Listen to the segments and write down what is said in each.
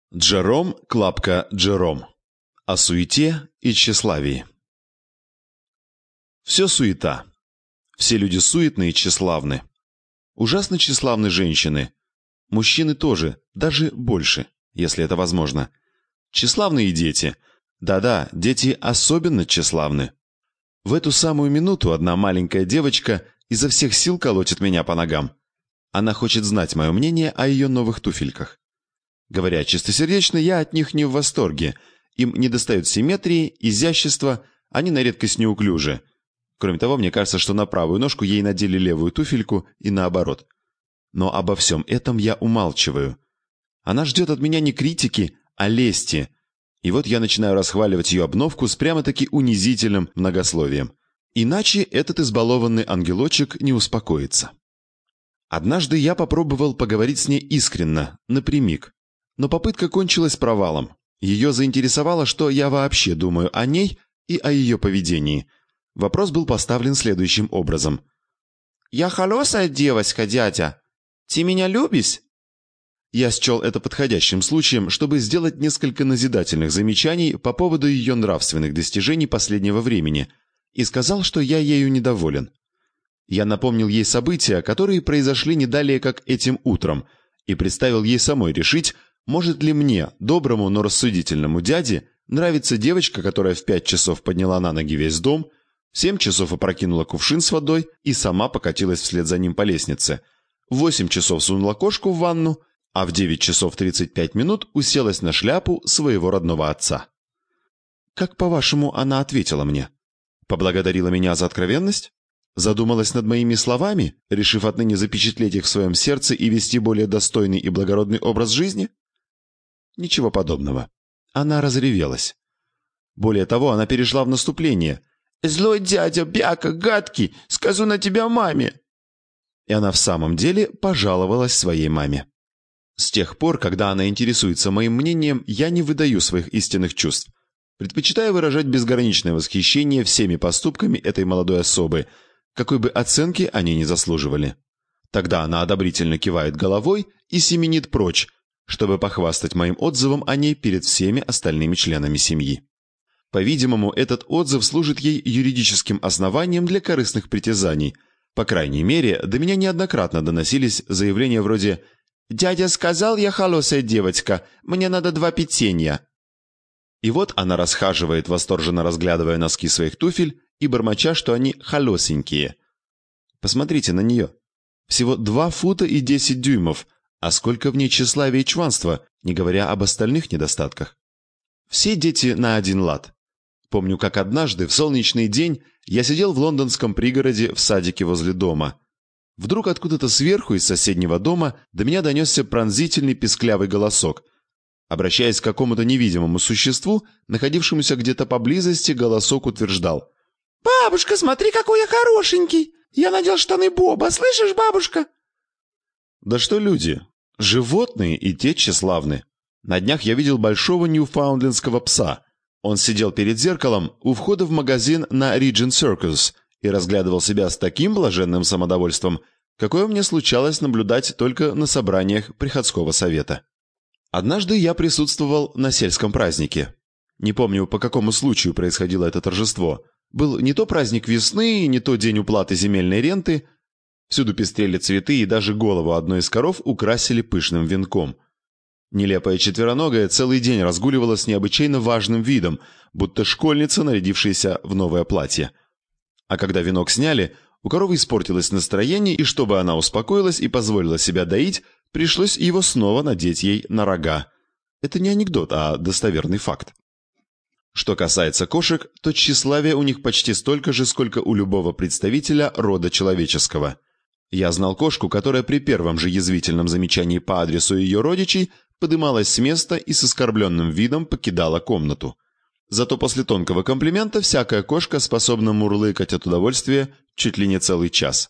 Джером Клапка Джером. О суете и тщеславии. Все суета. Все люди суетны и тщеславны. Ужасно тщеславны женщины. Мужчины тоже, даже больше, если это возможно. Тщеславны и дети. Да-да, дети особенно тщеславны. В эту самую минуту одна маленькая девочка изо всех сил колотит меня по ногам. Она хочет знать мое мнение о ее новых туфельках. Говоря чистосердечно, я от них не в восторге. Им недостает симметрии, изящества, они на редкость неуклюжи. Кроме того, мне кажется, что на правую ножку ей надели левую туфельку и наоборот. Но обо всем этом я умалчиваю. Она ждет от меня не критики, а лести. И вот я начинаю расхваливать ее обновку с прямо-таки унизительным многословием. Иначе этот избалованный ангелочек не успокоится. Однажды я попробовал поговорить с ней искренно, напрямик. Но попытка кончилась провалом. Ее заинтересовало, что я вообще думаю о ней и о ее поведении. Вопрос был поставлен следующим образом. «Я хорошая девочка, дядя. Ты меня любишь?» Я счел это подходящим случаем, чтобы сделать несколько назидательных замечаний по поводу ее нравственных достижений последнего времени, и сказал, что я ею недоволен. Я напомнил ей события, которые произошли не далее, как этим утром, и представил ей самой решить, может ли мне, доброму, но рассудительному дяде, нравится девочка, которая в 5 часов подняла на ноги весь дом, в 7 часов опрокинула кувшин с водой и сама покатилась вслед за ним по лестнице, в 8 часов сунула кошку в ванну, а в 9 часов 35 минут уселась на шляпу своего родного отца. Как, по-вашему, она ответила мне? Поблагодарила меня за откровенность? Задумалась над моими словами, решив отныне запечатлеть их в своем сердце и вести более достойный и благородный образ жизни? Ничего подобного. Она разревелась. Более того, она перешла в наступление. «Злой дядя, бяка, гадкий, скажу на тебя маме!» И она в самом деле пожаловалась своей маме. С тех пор, когда она интересуется моим мнением, я не выдаю своих истинных чувств. Предпочитаю выражать безграничное восхищение всеми поступками этой молодой особы, какой бы оценки они ни заслуживали. Тогда она одобрительно кивает головой и семенит прочь, чтобы похвастать моим отзывом о ней перед всеми остальными членами семьи. По-видимому, этот отзыв служит ей юридическим основанием для корыстных притязаний. По крайней мере, до меня неоднократно доносились заявления вроде «Дядя сказал, я хорошая девочка, мне надо 2 печенья». И вот она расхаживает, восторженно разглядывая носки своих туфель и бормоча, что они холосенькие. Посмотрите на нее. Всего 2 фута и 10 дюймов, а сколько в ней тщеславия и чванства, не говоря об остальных недостатках. Все дети на один лад. Помню, как однажды в солнечный день я сидел в лондонском пригороде в садике возле дома. Вдруг откуда-то сверху из соседнего дома до меня донесся пронзительный писклявый голосок. Обращаясь к какому-то невидимому существу, находившемуся где-то поблизости, голосок утверждал: «Бабушка, смотри, какой я хорошенький! Я надел штаны Боба, слышишь, бабушка?» Да что люди, животные и те тщеславны. На днях я видел большого ньюфаундлендского пса. Он сидел перед зеркалом у входа в магазин на Regent Circus и разглядывал себя с таким блаженным самодовольством, какое мне случалось наблюдать только на собраниях приходского совета. Однажды я присутствовал на сельском празднике. Не помню, по какому случаю происходило это торжество. Был не то праздник весны, не то день уплаты земельной ренты. Всюду пестрели цветы, и даже голову одной из коров украсили пышным венком. Нелепая четвероногая целый день разгуливала с необычайно важным видом, будто школьница, нарядившаяся в новое платье. А когда венок сняли, у коровы испортилось настроение, и чтобы она успокоилась и позволила себя доить, пришлось его снова надеть ей на рога. Это не анекдот, а достоверный факт. Что касается кошек, то тщеславие у них почти столько же, сколько у любого представителя рода человеческого. Я знал кошку, которая при первом же язвительном замечании по адресу ее родичей подымалась с места и с оскорбленным видом покидала комнату. Зато после тонкого комплимента всякая кошка способна мурлыкать от удовольствия чуть ли не целый час.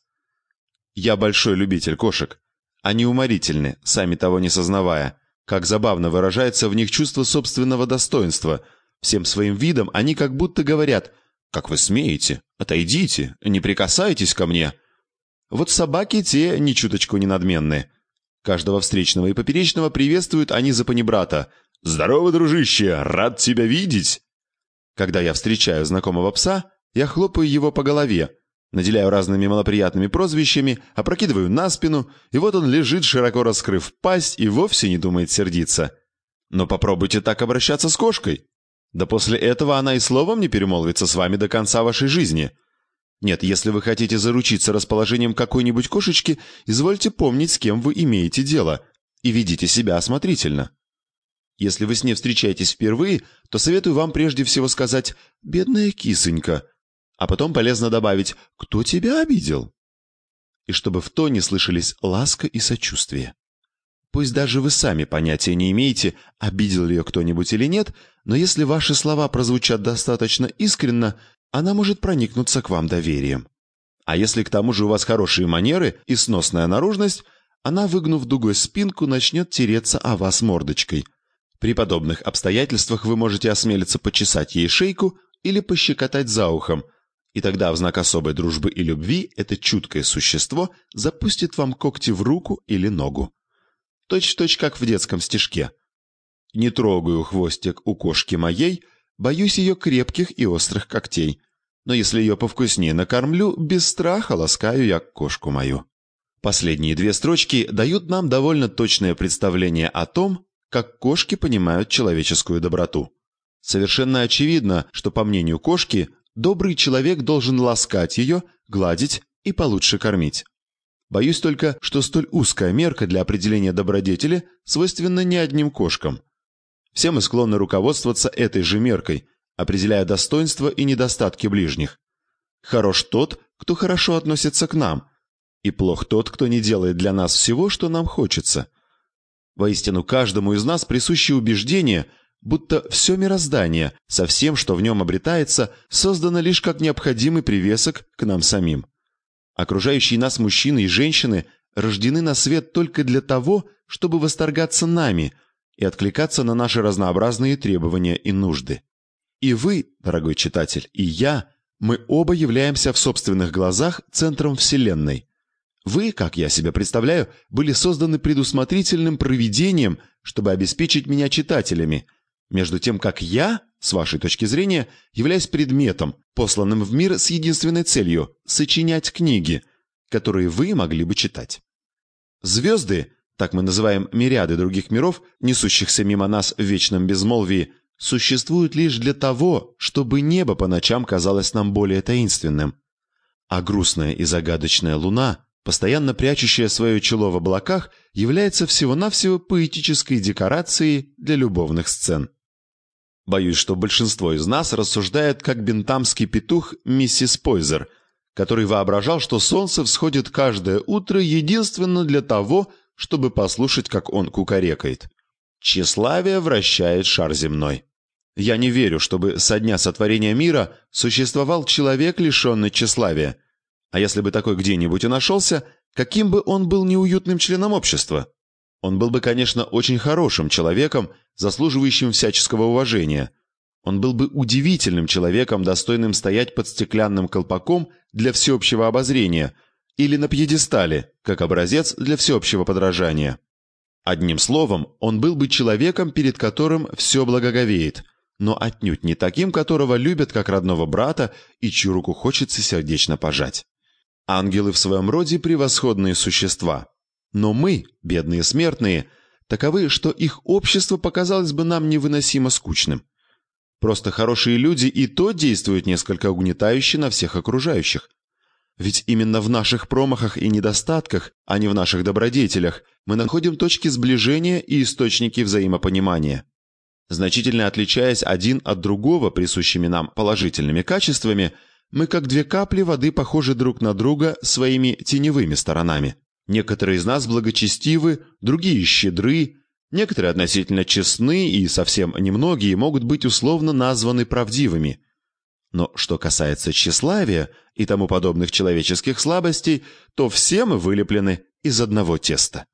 Я большой любитель кошек. Они уморительны, сами того не сознавая. Как забавно выражается в них чувство собственного достоинства. Всем своим видом они как будто говорят: «Как вы смеете? Отойдите, не прикасайтесь ко мне». Вот собаки те ни чуточку не надменны. Каждого встречного и поперечного приветствуют они за панибрата, «Здорово, дружище! Рад тебя видеть!» Когда я встречаю знакомого пса, я хлопаю его по голове, наделяю разными малоприятными прозвищами, опрокидываю на спину, и вот он лежит, широко раскрыв пасть, и вовсе не думает сердиться. Но попробуйте так обращаться с кошкой. Да после этого она и словом не перемолвится с вами до конца вашей жизни. Нет, если вы хотите заручиться расположением какой-нибудь кошечки, извольте помнить, с кем вы имеете дело, и ведите себя осмотрительно. Если вы с ней встречаетесь впервые, то советую вам прежде всего сказать «бедная кисонька», а потом полезно добавить «кто тебя обидел?» И чтобы в тоне слышались ласка и сочувствие. Пусть даже вы сами понятия не имеете, обидел ли ее кто-нибудь или нет, но если ваши слова прозвучат достаточно искренно, она может проникнуться к вам доверием. А если к тому же у вас хорошие манеры и сносная наружность, она, выгнув дугой спинку, начнет тереться о вас мордочкой. При подобных обстоятельствах вы можете осмелиться почесать ей шейку или пощекотать за ухом, и тогда в знак особой дружбы и любви это чуткое существо запустит вам когти в руку или ногу. Точь-в-точь, как в детском стишке. «Не трогаю хвостик у кошки моей, боюсь ее крепких и острых когтей. Но если ее повкуснее накормлю, без страха ласкаю я кошку мою». Последние две строчки дают нам довольно точное представление о том, как кошки понимают человеческую доброту. Совершенно очевидно, что, по мнению кошки, добрый человек должен ласкать ее, гладить и получше кормить. Боюсь только, что столь узкая мерка для определения добродетели свойственна не одним кошкам. Все мы склонны руководствоваться этой же меркой, определяя достоинства и недостатки ближних. Хорош тот, кто хорошо относится к нам, и плох тот, кто не делает для нас всего, что нам хочется. Воистину, каждому из нас присуще убеждение, будто все мироздание со всем, что в нем обретается, создано лишь как необходимый привесок к нам самим. Окружающие нас мужчины и женщины рождены на свет только для того, чтобы восторгаться нами и откликаться на наши разнообразные требования и нужды. И вы, дорогой читатель, и я, мы оба являемся в собственных глазах центром Вселенной. Вы, как я себе представляю, были созданы предусмотрительным провидением, чтобы обеспечить меня читателями, между тем как я, с вашей точки зрения, являюсь предметом, посланным в мир с единственной целью – сочинять книги, которые вы могли бы читать. Звезды, так мы называем мириады других миров, несущихся мимо нас в вечном безмолвии, существуют лишь для того, чтобы небо по ночам казалось нам более таинственным. А грустная и загадочная луна, постоянно прячущая свое чело в облаках, является всего-навсего поэтической декорацией для любовных сцен. Боюсь, что большинство из нас рассуждает как бентамский петух миссис Пойзер, который воображал, что солнце всходит каждое утро единственно для того, чтобы послушать, как он кукарекает. Тщеславие вращает шар земной. Я не верю, чтобы со дня сотворения мира существовал человек, лишенный тщеславия. А если бы такой где-нибудь и нашелся, каким бы он был неуютным членом общества? Он был бы, конечно, очень хорошим человеком, заслуживающим всяческого уважения. Он был бы удивительным человеком, достойным стоять под стеклянным колпаком для всеобщего обозрения или на пьедестале, как образец для всеобщего подражания. Одним словом, он был бы человеком, перед которым все благоговеет, но отнюдь не таким, которого любят как родного брата и чью руку хочется сердечно пожать. Ангелы в своем роде превосходные существа. Но мы, бедные смертные, таковы, что их общество показалось бы нам невыносимо скучным. Просто хорошие люди и то действуют несколько угнетающе на всех окружающих. Ведь именно в наших промахах и недостатках, а не в наших добродетелях, мы находим точки сближения и источники взаимопонимания. Значительно отличаясь один от другого присущими нам положительными качествами, мы как две капли воды похожи друг на друга своими теневыми сторонами. Некоторые из нас благочестивы, другие щедры, некоторые относительно честны и совсем немногие могут быть условно названы правдивыми. Но что касается тщеславия и тому подобных человеческих слабостей, то все мы вылеплены из одного теста.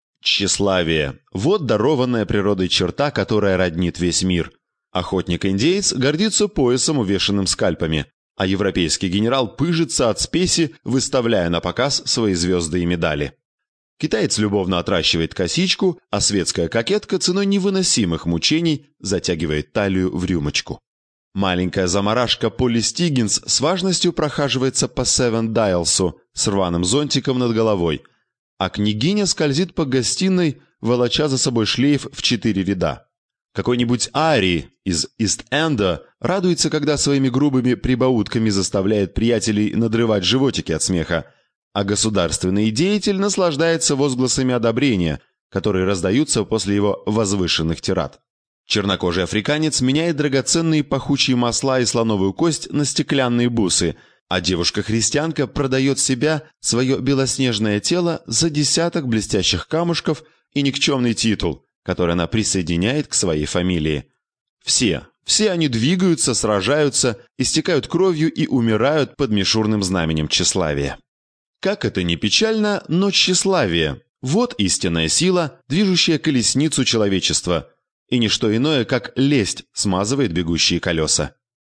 Тщеславие – вот дарованная природой черта, которая роднит весь мир. Охотник-индеец гордится поясом, увешанным скальпами, а европейский генерал пыжится от спеси, выставляя на показ свои звезды и медали. Китаец любовно отращивает косичку, а светская кокетка ценой невыносимых мучений затягивает талию в рюмочку. Маленькая заморашка Полли Стиггинс с важностью прохаживается по Севен Дайлсу с рваным зонтиком над головой, а княгиня скользит по гостиной, волоча за собой шлейф в 4 ряда. Какой-нибудь Ари из Ист-Энда радуется, когда своими грубыми прибаутками заставляет приятелей надрывать животики от смеха, а государственный деятель наслаждается возгласами одобрения, которые раздаются после его возвышенных тирад. Чернокожий африканец меняет драгоценные пахучие масла и слоновую кость на стеклянные бусы, а девушка-христианка продает себя, свое белоснежное тело, за десяток блестящих камушков и никчемный титул, который она присоединяет к своей фамилии. Все они двигаются, сражаются, истекают кровью и умирают под мишурным знаменем тщеславия. Как это ни печально, но тщеславие – вот истинная сила, движущая колесницу человечества, и ничто иное, как лесть, смазывает бегущие колеса.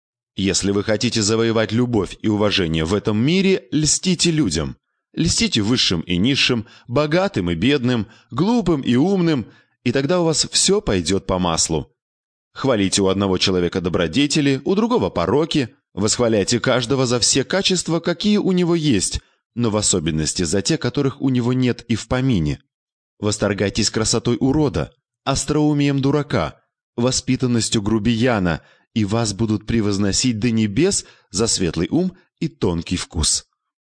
Если вы хотите завоевать любовь и уважение в этом мире, льстите людям. Льстите высшим и низшим, богатым и бедным, глупым и умным, и тогда у вас все пойдет по маслу. Хвалите у одного человека добродетели, у другого пороки, восхваляйте каждого за все качества, какие у него есть, но в особенности за те, которых у него нет и в помине. Восторгайтесь красотой урода, остроумием дурака, воспитанностью грубияна, и вас будут превозносить до небес за светлый ум и тонкий вкус.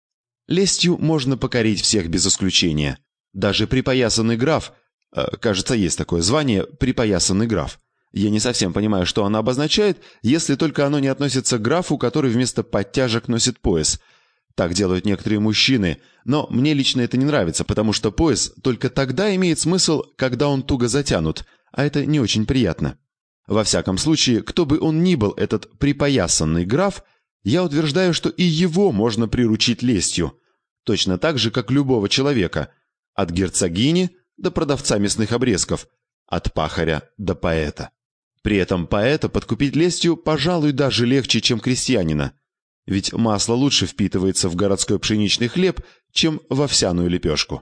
Лестью можно покорить всех без исключения. Даже припоясанный граф, кажется, есть такое звание, припоясанный граф. Я не совсем понимаю, что оно обозначает, если только оно не относится к графу, который вместо подтяжек носит пояс. Так делают некоторые мужчины, но мне лично это не нравится, потому что пояс только тогда имеет смысл, когда он туго затянут, а это не очень приятно. Во всяком случае, кто бы он ни был, этот припоясанный граф, я утверждаю, что и его можно приручить лестью, точно так же, как любого человека, от герцогини до продавца мясных обрезков, от пахаря до поэта. При этом поэта подкупить лестью, пожалуй, даже легче, чем крестьянина. Ведь масло лучше впитывается в городской пшеничный хлеб, чем в овсяную лепешку.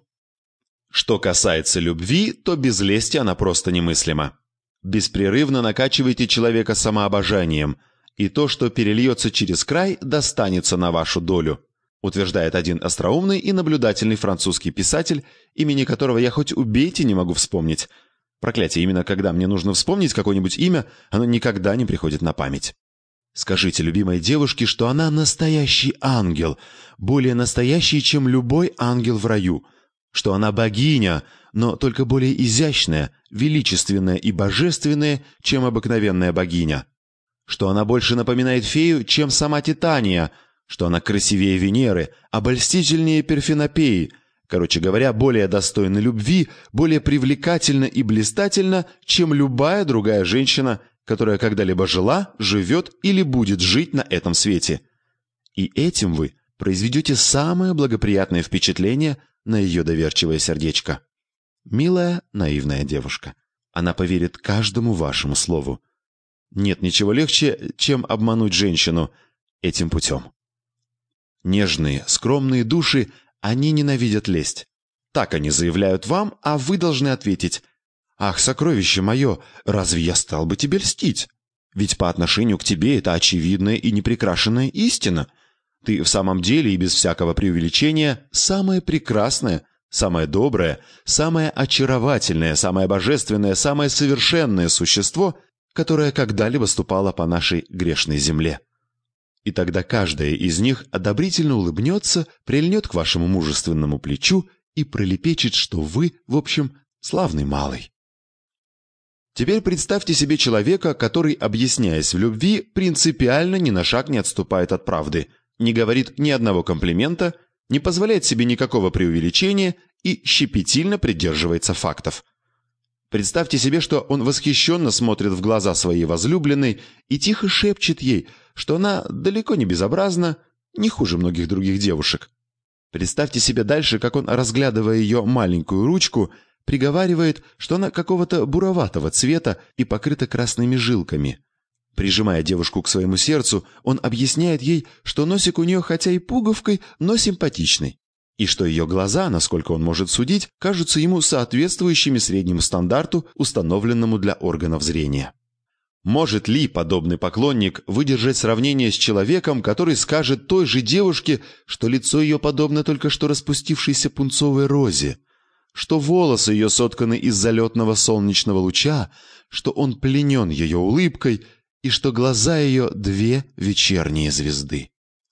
Что касается любви, то без лести она просто немыслима. Беспрерывно накачивайте человека самообожанием, и то, что перельется через край, достанется на вашу долю, утверждает один остроумный и наблюдательный французский писатель, имени которого я хоть убейте не могу вспомнить. Проклятие, именно когда мне нужно вспомнить какое-нибудь имя, оно никогда не приходит на память. Скажите любимой девушке, что она настоящий ангел, более настоящий, чем любой ангел в раю, что она богиня, но только более изящная, величественная и божественная, чем обыкновенная богиня, что она больше напоминает фею, чем сама Титания, что она красивее Венеры, обольстительнее Перфенопеи, короче говоря, более достойна любви, более привлекательна и блистательна, чем любая другая женщина, которая когда-либо жила, живет или будет жить на этом свете. И этим вы произведете самое благоприятное впечатление на ее доверчивое сердечко. Милая, наивная девушка. Она поверит каждому вашему слову. Нет ничего легче, чем обмануть женщину этим путем. Нежные, скромные души, они ненавидят лесть. Так они заявляют вам, а вы должны ответить: «Ах, сокровище мое, разве я стал бы тебе льстить? Ведь по отношению к тебе это очевидная и неприкрашенная истина. Ты в самом деле и без всякого преувеличения самое прекрасное, самое доброе, самое очаровательное, самое божественное, самое совершенное существо, которое когда-либо ступало по нашей грешной земле». И тогда каждая из них одобрительно улыбнется, прильнет к вашему мужественному плечу и пролепечет, что вы, в общем, славный малый. Теперь представьте себе человека, который, объясняясь в любви, принципиально ни на шаг не отступает от правды, не говорит ни одного комплимента, не позволяет себе никакого преувеличения и щепетильно придерживается фактов. Представьте себе, что он восхищенно смотрит в глаза своей возлюбленной и тихо шепчет ей, что она далеко не безобразна, не хуже многих других девушек. Представьте себе дальше, как он, разглядывая ее маленькую ручку, приговаривает, что она какого-то буроватого цвета и покрыта красными жилками. Прижимая девушку к своему сердцу, он объясняет ей, что носик у нее хотя и пуговкой, но симпатичный. и что ее глаза, насколько он может судить, кажутся ему соответствующими среднему стандарту, установленному для органов зрения. Может ли подобный поклонник выдержать сравнение с человеком, который скажет той же девушке, что лицо ее подобно только что распустившейся пунцовой розе, что волосы ее сотканы из залетного солнечного луча, что он пленен ее улыбкой и что глаза ее – две вечерние звезды?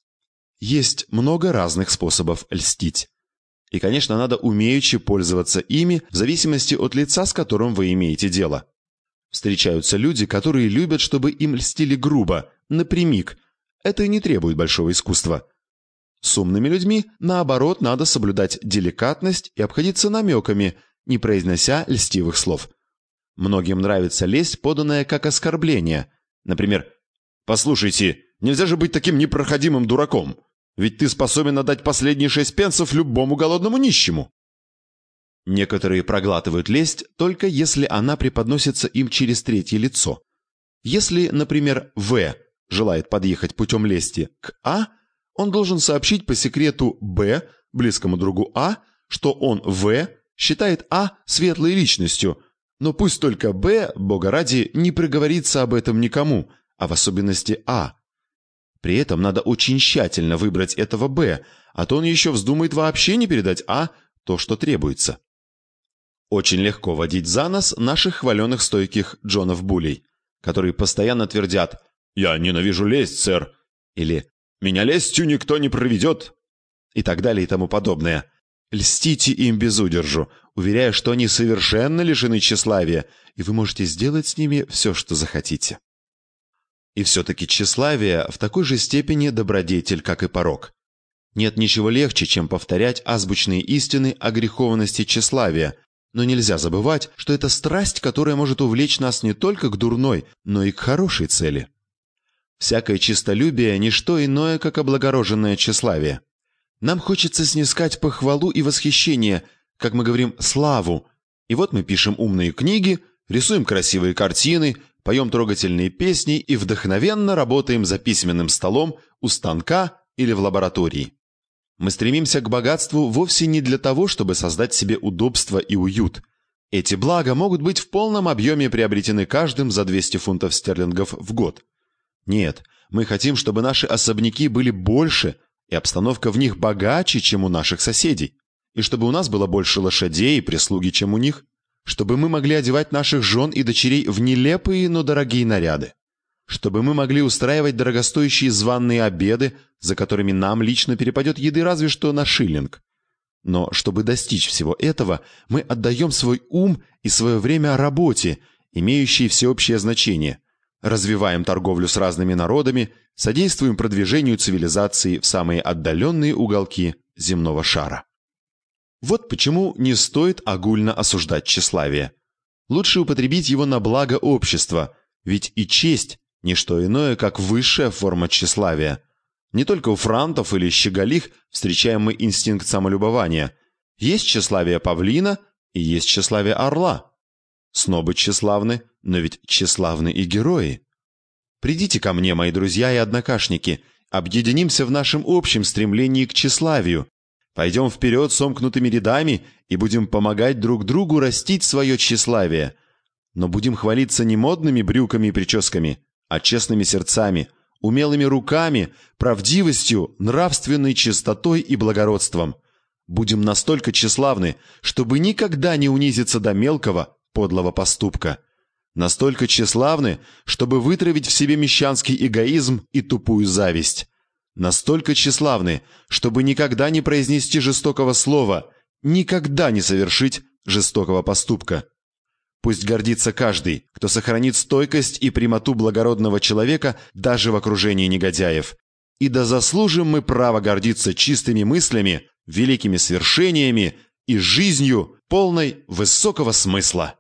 Есть много разных способов льстить. И, конечно, надо умеючи пользоваться ими в зависимости от лица, с которым вы имеете дело. Встречаются люди, которые любят, чтобы им льстили грубо, напрямик. Это и не требует большого искусства. С умными людьми, наоборот, надо соблюдать деликатность и обходиться намеками, не произнося льстивых слов. Многим нравится лесть, поданная как оскорбление. Например, «Послушайте, нельзя же быть таким непроходимым дураком, ведь ты способен отдать последние 6 пенсов любому голодному нищему». Некоторые проглатывают лесть только если она преподносится им через третье лицо. Если, например, В желает подъехать путем лести к А, он должен сообщить по секрету Б, близкому другу А, что он, В, считает А светлой личностью, но пусть только Б, бога ради, не проговорится об этом никому, а в особенности А. При этом надо очень тщательно выбрать этого Б, а то он еще вздумает вообще не передать А то, что требуется. Очень легко водить за нос наших хваленых стойких Джонов Буллей, которые постоянно твердят «Я ненавижу лесть, сэр», или «Меня лестью никто не проведет», и так далее и тому подобное. Льстите им без удержу, уверяя, что они совершенно лишены тщеславия, и вы можете сделать с ними все, что захотите. И все-таки тщеславие в такой же степени добродетель, как и порок. Нет ничего легче, чем повторять азбучные истины о греховности тщеславия, но нельзя забывать, что это страсть, которая может увлечь нас не только к дурной, но и к хорошей цели. Всякое честолюбие – не что иное, как облагороженное тщеславие. Нам хочется снискать похвалу и восхищение, как мы говорим, славу. И вот мы пишем умные книги, рисуем красивые картины, поем трогательные песни и вдохновенно работаем за письменным столом, у станка или в лаборатории. Мы стремимся к богатству вовсе не для того, чтобы создать себе удобство и уют. Эти блага могут быть в полном объеме приобретены каждым за 200 фунтов стерлингов в год. Нет, мы хотим, чтобы наши особняки были больше, и обстановка в них богаче, чем у наших соседей, и чтобы у нас было больше лошадей и прислуги, чем у них, чтобы мы могли одевать наших жен и дочерей в нелепые, но дорогие наряды, чтобы мы могли устраивать дорогостоящие званые обеды, за которыми нам лично перепадет еды разве что на шиллинг. Но чтобы достичь всего этого, мы отдаем свой ум и свое время работе, имеющей всеобщее значение, развиваем торговлю с разными народами, содействуем продвижению цивилизации в самые отдаленные уголки земного шара. Вот почему не стоит огульно осуждать тщеславие. Лучше употребить его на благо общества, ведь и честь – не что иное, как высшая форма тщеславия. Не только у франтов или щеголих встречаем мы инстинкт самолюбования. Есть тщеславие павлина и есть тщеславие орла. Снобы тщеславны, но ведь тщеславны и герои. Придите ко мне, мои друзья и однокашники, объединимся в нашем общем стремлении к тщеславию. Пойдем вперед сомкнутыми рядами и будем помогать друг другу растить свое тщеславие. Но будем хвалиться не модными брюками и прическами, а честными сердцами, умелыми руками, правдивостью, нравственной чистотой и благородством. Будем настолько тщеславны, чтобы никогда не унизиться до мелкого, подлого поступка. Настолько тщеславны, чтобы вытравить в себе мещанский эгоизм и тупую зависть. Настолько тщеславны, чтобы никогда не произнести жестокого слова, никогда не совершить жестокого поступка. Пусть гордится каждый, кто сохранит стойкость и прямоту благородного человека даже в окружении негодяев. И да заслужим мы право гордиться чистыми мыслями, великими свершениями и жизнью, полной высокого смысла.